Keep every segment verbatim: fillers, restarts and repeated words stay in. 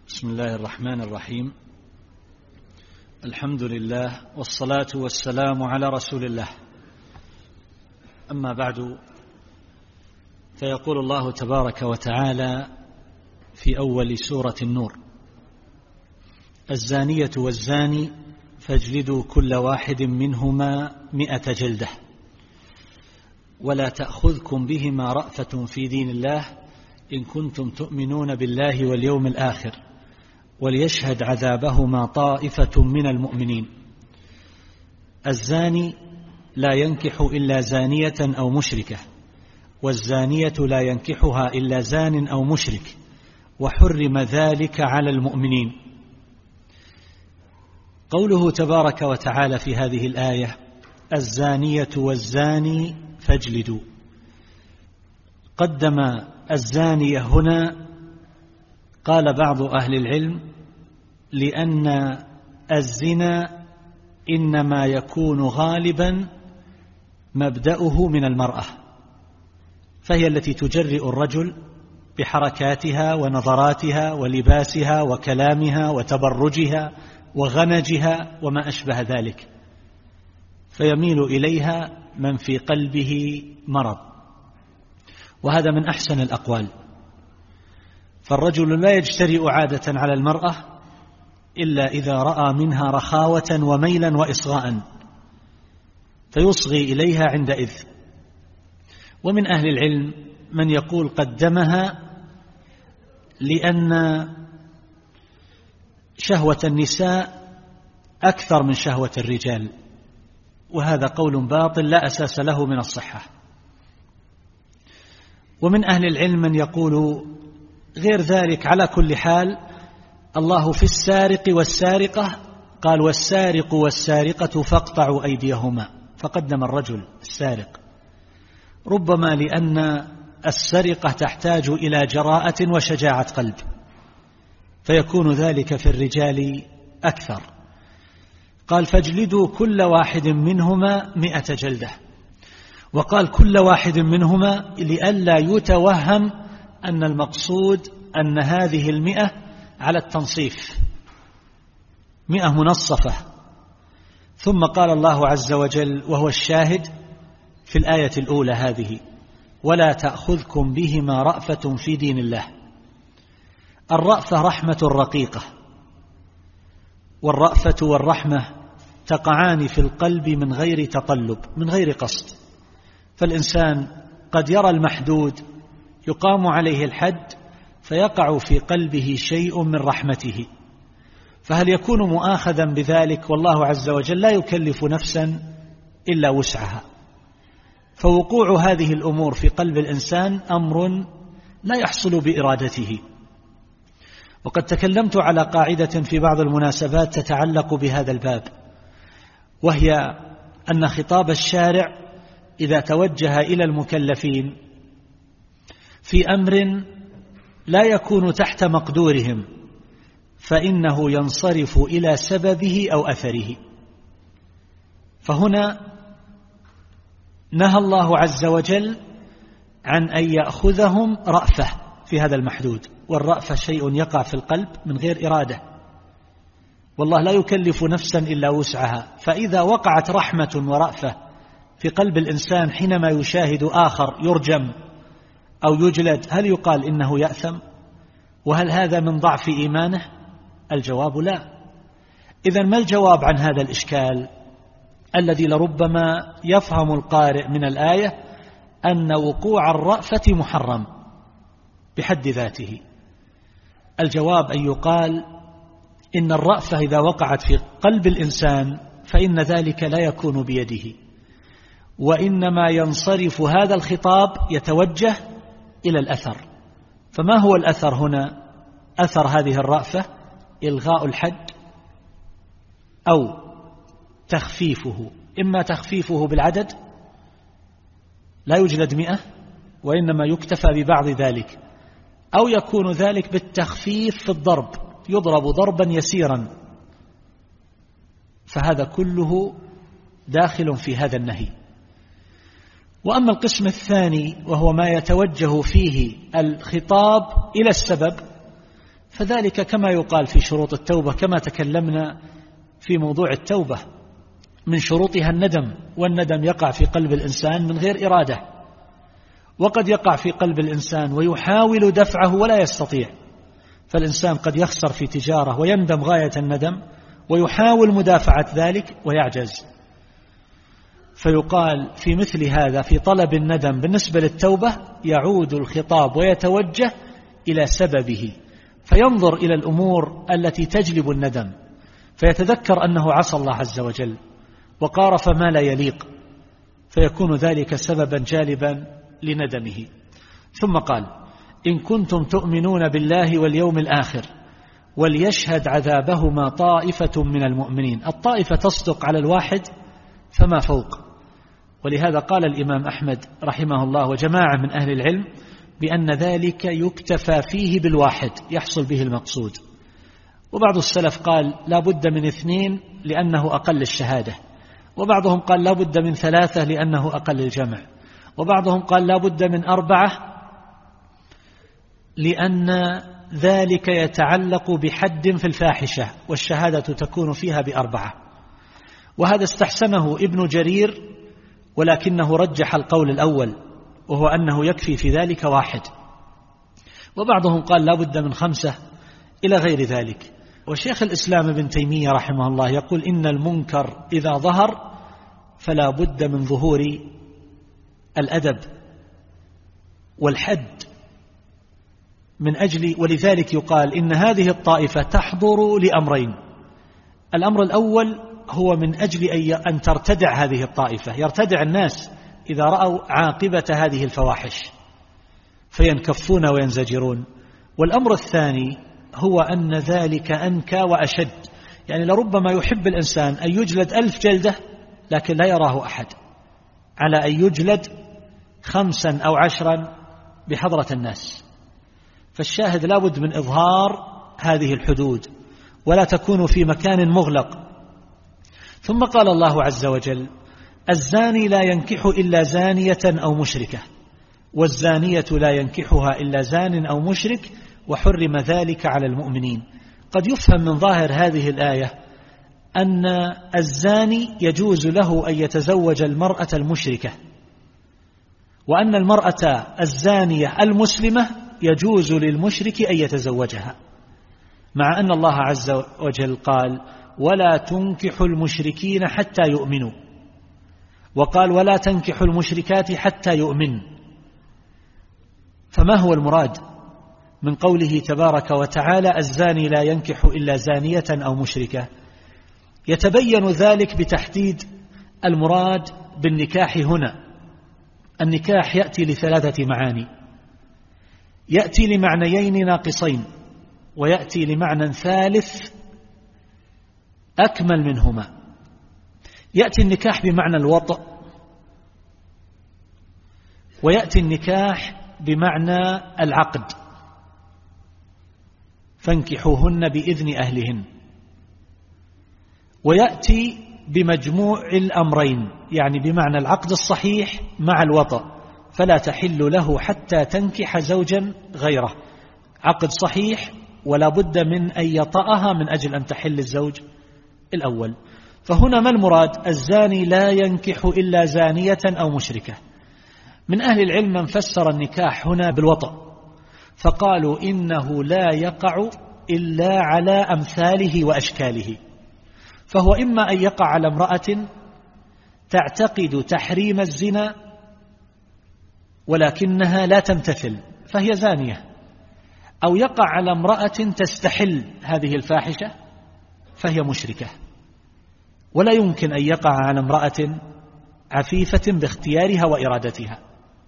بسم الله الرحمن الرحيم. الحمد لله والصلاة والسلام على رسول الله. أما بعد، فيقول الله تبارك وتعالى في أول سورة النور: الزانية والزاني فاجلدوا كل واحد منهما مئة جلدة ولا تأخذكم بهما رأفة في دين الله إن كنتم تؤمنون بالله واليوم الآخر وليشهد عذابهما طائفة من المؤمنين. الزاني لا ينكح إلا زانية أو مشركة، والزانية لا ينكحها إلا زان أو مشرك، وحرم ذلك على المؤمنين. قوله تبارك وتعالى في هذه الآية: الزانية والزاني فاجلدوا، قدم الزانية هنا، قال بعض أهل العلم لأن الزنا إنما يكون غالبا مبدأه من المرأة، فهي التي تجرئ الرجل بحركاتها ونظراتها ولباسها وكلامها وتبرجها وغنجها وما أشبه ذلك، فيميل إليها من في قلبه مرض، وهذا من أحسن الأقوال. فالرجل لا يجترئ عادة على المرأة إلا إذا رأى منها رخاوة وميلا وإصغاء، فيصغي إليها عندئذ. ومن أهل العلم من يقول قدمها لأن شهوة النساء أكثر من شهوة الرجال، وهذا قول باطل لا أساس له من الصحة. ومن أهل العلم من يقول غير ذلك. على كل حال، الله في السارق والسارقة قال: والسارق والسارقة فاقطعوا أيديهما، فقدم الرجل السارق، ربما لأن السرقة تحتاج إلى جراءة وشجاعة قلب، فيكون ذلك في الرجال أكثر. قال: فاجلدوا كل واحد منهما مئة جلدة، وقال كل واحد منهما لئلا يتوهم أن المقصود أن هذه المئة على التنصيف، مئة منصفة. ثم قال الله عز وجل وهو الشاهد في الآية الأولى هذه: ولا تأخذكم بهما رأفة في دين الله. الرأفة رحمة رقيقة، والرأفة والرحمة تقعان في القلب من غير تطلب، من غير قصد. فالإنسان قد يرى المحدود يقام عليه الحد فيقع في قلبه شيء من رحمته، فهل يكون مؤاخذا بذلك؟ والله عز وجل لا يكلف نفسا إلا وسعها. فوقوع هذه الأمور في قلب الإنسان أمر لا يحصل بإرادته. وقد تكلمت على قاعدة في بعض المناسبات تتعلق بهذا الباب، وهي أن خطاب الشارع إذا توجه إلى المكلفين في أمر لا يكون تحت مقدورهم فإنه ينصرف إلى سببه أو أثره. فهنا نهى الله عز وجل عن أن يأخذهم رأفة في هذا المحدود، والرأفة شيء يقع في القلب من غير إرادة، والله لا يكلف نفسا إلا وسعها. فإذا وقعت رحمة ورأفة في قلب الإنسان حينما يشاهد آخر يرجم أو يجلد، هل يقال إنه يأثم؟ وهل هذا من ضعف إيمانه؟ الجواب لا. إذن ما الجواب عن هذا الإشكال الذي لربما يفهم القارئ من الآية أن وقوع الرأفة محرم بحد ذاته؟ الجواب أن يقال إن الرأفة إذا وقعت في قلب الإنسان فإن ذلك لا يكون بيده، وإنما ينصرف هذا الخطاب يتوجه إلى الأثر. فما هو الأثر هنا؟ أثر هذه الرأفة إلغاء الحد أو تخفيفه، إما تخفيفه بالعدد لا يجلد مئة وإنما يكتفى ببعض ذلك، أو يكون ذلك بالتخفيف في الضرب، يضرب ضربا يسيرا. فهذا كله داخل في هذا النهي. وأما القسم الثاني وهو ما يتوجه فيه الخطاب إلى السبب، فذلك كما يقال في شروط التوبة، كما تكلمنا في موضوع التوبة من شروطها الندم، والندم يقع في قلب الإنسان من غير إرادة، وقد يقع في قلب الإنسان ويحاول دفعه ولا يستطيع. فالإنسان قد يخسر في تجارة ويندم غاية الندم ويحاول مدافعة ذلك ويعجز. فيقال في مثل هذا في طلب الندم بالنسبة للتوبة يعود الخطاب ويتوجه إلى سببه، فينظر إلى الأمور التي تجلب الندم، فيتذكر أنه عصى الله عز وجل وقارف ما لا يليق، فيكون ذلك سببا جالبا لندمه. ثم قال: إن كنتم تؤمنون بالله واليوم الآخر وليشهد عذابهما طائفة من المؤمنين. الطائفة تصدق على الواحد فما فوق، ولهذا قال الإمام أحمد رحمه الله وجماعة من أهل العلم بأن ذلك يكتفى فيه بالواحد يحصل به المقصود. وبعض السلف قال لا بد من اثنين لأنه أقل الشهادة، وبعضهم قال لا بد من ثلاثة لأنه أقل الجمع، وبعضهم قال لا بد من أربعة لأن ذلك يتعلق بحد في الفاحشة والشهادة تكون فيها بأربعة. وهذا استحسنه ابن جرير، ولكنه رجح القول الأول وهو أنه يكفي في ذلك واحد. وبعضهم قال لا بد من خمسة إلى غير ذلك. وشيخ الإسلام ابن تيمية رحمه الله يقول إن المنكر إذا ظهر فلا بد من ظهور الأدب والحد من أجل، ولذلك يقال إن هذه الطائفة تحضر لأمرين. الأمر الأول هو من أجل أن ترتدع هذه الطائفة، يرتدع الناس إذا رأوا عاقبة هذه الفواحش فينكفون وينزجرون. والأمر الثاني هو أن ذلك أنكى وأشد، يعني لربما يحب الإنسان أن يجلد ألف جلدة لكن لا يراه أحد، على أن يجلد خمسا أو عشرا بحضرة الناس. فالشاهد لا بد من إظهار هذه الحدود ولا تكون في مكان مغلق. ثم قال الله عز وجل: الزاني لا ينكح إلا زانية أو مشركة، والزانية لا ينكحها إلا زان أو مشرك، وحرم ذلك على المؤمنين. قد يفهم من ظاهر هذه الآية أن الزاني يجوز له أن يتزوج المرأة المشركة، وأن المرأة الزانية المسلمة يجوز للمشرك أن يتزوجها، مع أن الله عز وجل قال: ولا تنكحوا المشركين حتى يؤمنوا، وقال: ولا تنكحوا المشركات حتى يؤمن. فما هو المراد من قوله تبارك وتعالى: الزاني لا ينكح إلا زانية أو مشركة؟ يتبين ذلك بتحديد المراد بالنكاح هنا. النكاح يأتي لثلاثة معاني: يأتي لمعنيين ناقصين، ويأتي لمعنى ثالث أكمل منهما. يأتي النكاح بمعنى الوطء، ويأتي النكاح بمعنى العقد، فانكحوهن بإذن أهلهن. ويأتي بمجموع الأمرين، يعني بمعنى العقد الصحيح مع الوطء، فلا تحل له حتى تنكح زوجا غيره. عقد صحيح ولا بد من أن يطأها من أجل أن تحل الزوج الأول. فهنا ما المراد؟ الزاني لا ينكح إلا زانية أو مشركة. من أهل العلم من فسر النكاح هنا بالوطء، فقالوا إنه لا يقع إلا على أمثاله وأشكاله، فهو إما أن يقع على امرأة تعتقد تحريم الزنا ولكنها لا تمتثل فهي زانية، أو يقع على امرأة تستحل هذه الفاحشة فهي مشركة. ولا يمكن أن يقع على امرأة عفيفة باختيارها وإرادتها.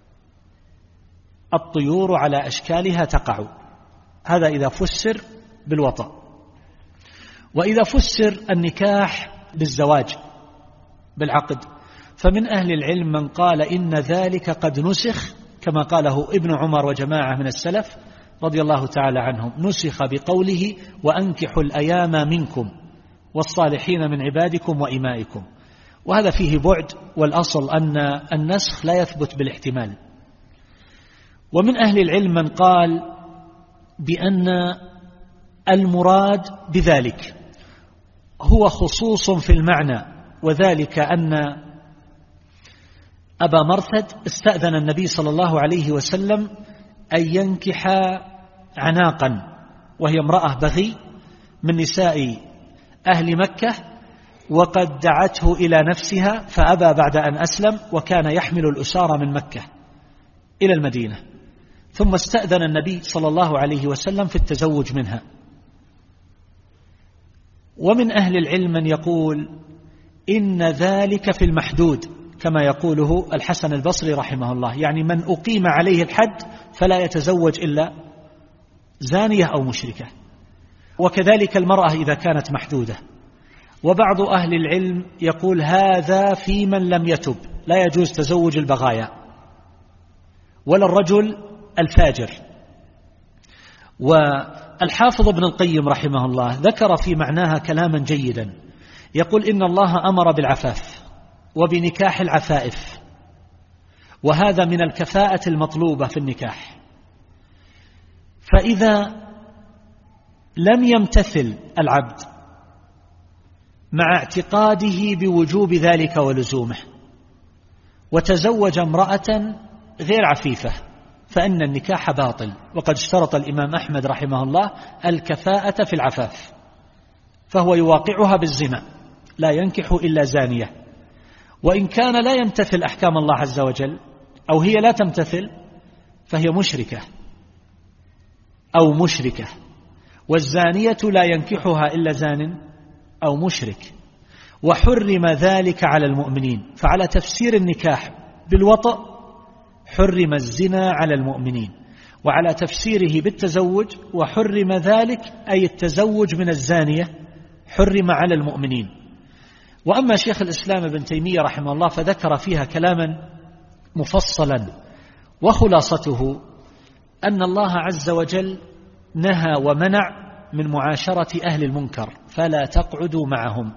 الطيور على أشكالها تقع، هذا إذا فسر بالوطأ. وإذا فسر النكاح بالزواج بالعقد، فمن أهل العلم من قال إن ذلك قد نسخ، كما قاله ابن عمر وجماعة من السلف رضي الله تعالى عنهم، نسخ بقوله: وأنكحوا الأيام منكم والصالحين من عبادكم وإمائكم. وهذا فيه بعد، والأصل أن النسخ لا يثبت بالاحتمال. ومن أهل العلم من قال بأن المراد بذلك هو خصوص في المعنى، وذلك أن أبا مرثد استأذن النبي صلى الله عليه وسلم أن ينكح عناقا، وهي امرأة بغي من نساء أهل مكة، وقد دعته إلى نفسها فأبى بعد أن أسلم، وكان يحمل الأسارة من مكة إلى المدينة، ثم استأذن النبي صلى الله عليه وسلم في التزوج منها. ومن أهل العلم من يقول إن ذلك في المحدود، كما يقوله الحسن البصري رحمه الله، يعني من أقيم عليه الحد فلا يتزوج إلا زانية أو مشركة، وكذلك المرأة إذا كانت محدودة. وبعض أهل العلم يقول هذا في من لم يتب، لا يجوز تزوج البغايا ولا الرجل الفاجر. والحافظ ابن القيم رحمه الله ذكر في معناها كلاما جيدا، يقول إن الله أمر بالعفاف وبنكاح العفائف، وهذا من الكفاءة المطلوبة في النكاح. فإذا لم يمتثل العبد مع اعتقاده بوجوب ذلك ولزومه وتزوج امرأة غير عفيفة فإن النكاح باطل، وقد اشترط الإمام أحمد رحمه الله الكفاءة في العفاف، فهو يواقعها بالزنا، لا ينكح إلا زانية. وإن كان لا يمتثل أحكام الله عز وجل أو هي لا تمتثل فهي مشركة أو مشركة، والزانية لا ينكحها إلا زان أو مشرك، وحرم ذلك على المؤمنين. فعلى تفسير النكاح بالوطأ حرم الزنا على المؤمنين، وعلى تفسيره بالتزوج وحرم ذلك أي التزوج من الزانية حرم على المؤمنين. وأما شيخ الإسلام ابن تيمية رحمه الله فذكر فيها كلاما مفصلا، وخلاصته أن الله عز وجل نهى ومنع من معاشرة أهل المنكر، فلا تقعدوا معهم.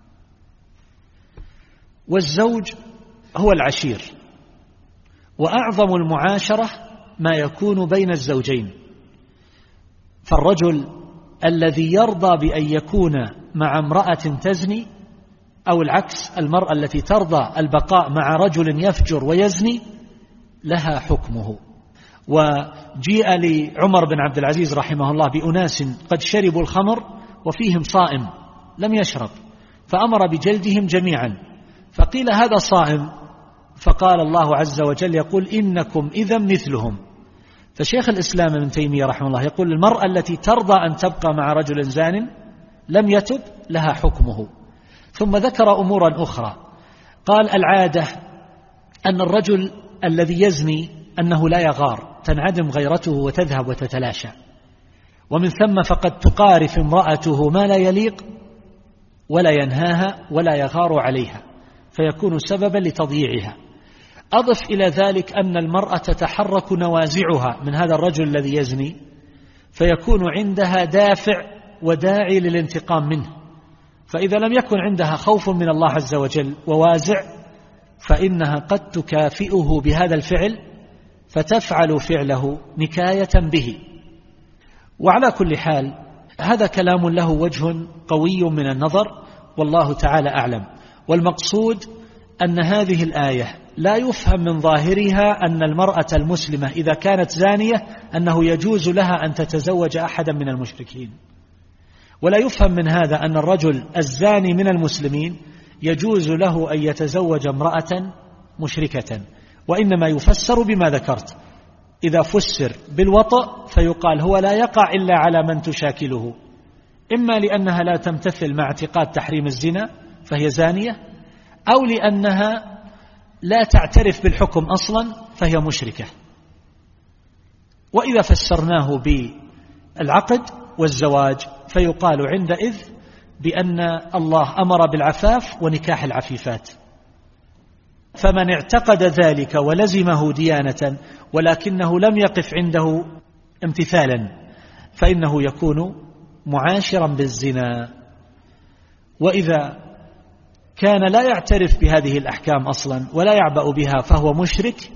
والزوج هو العشير، وأعظم المعاشرة ما يكون بين الزوجين. فالرجل الذي يرضى بأن يكون مع امرأة تزني، أو العكس المرأة التي ترضى البقاء مع رجل يفجر ويزني، لها حكمه. وجيء لعمر بن عبد العزيز رحمه الله بأناس قد شربوا الخمر وفيهم صائم لم يشرب، فأمر بجلدهم جميعا، فقيل هذا صائم، فقال الله عز وجل يقول إنكم إذا مثلهم. فشيخ الإسلام ابن تيمية رحمه الله يقول المرأة التي ترضى أن تبقى مع رجل زان لم يتب لها حكمه. ثم ذكر أمورا أخرى، قال العادة أن الرجل الذي يزني أنه لا يغار، تنعدم غيرته وتذهب وتتلاشى، ومن ثم فقد تقارف امرأته ما لا يليق ولا ينهاها ولا يغار عليها، فيكون سببا لتضييعها. أضف إلى ذلك أن المرأة تتحرك نوازعها من هذا الرجل الذي يزني، فيكون عندها دافع وداعي للانتقام منه، فإذا لم يكن عندها خوف من الله عز وجل ووازع فإنها قد تكافئه بهذا الفعل فتفعل فعله نكاية به. وعلى كل حال هذا كلام له وجه قوي من النظر، والله تعالى أعلم. والمقصود أن هذه الآية لا يفهم من ظاهرها أن المرأة المسلمة إذا كانت زانية أنه يجوز لها أن تتزوج أحدا من المشركين، ولا يفهم من هذا أن الرجل الزاني من المسلمين يجوز له أن يتزوج امرأة مشركة، وإنما يفسر بما ذكرت. إذا فسر بالوطأ فيقال هو لا يقع إلا على من تشاكله، إما لأنها لا تمتثل مع اعتقاد تحريم الزنا فهي زانية، أو لأنها لا تعترف بالحكم أصلا فهي مشركة. وإذا فسرناه بالعقد والزواج فيقال عندئذ بأن الله أمر بالعفاف ونكاح العفيفات، فمن اعتقد ذلك ولزمه ديانة ولكنه لم يقف عنده امتثالا فإنه يكون معاشرا بالزنا. وإذا كان لا يعترف بهذه الأحكام أصلا ولا يعبأ بها فهو مشرك،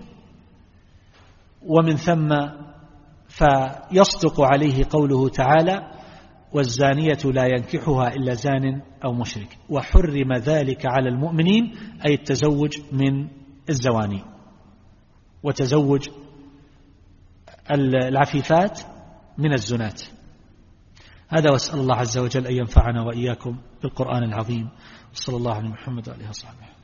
ومن ثم فيصدق عليه قوله تعالى والزانية لا ينكحها إلا زان أو مشرك، وحرم ذلك على المؤمنين، أي التزوج من الزواني وتزوج العفيفات من الزنات. هذا، واسأل الله عز وجل أن ينفعنا وإياكم بالقرآن العظيم، وصلى الله على محمد وآله وصحبه.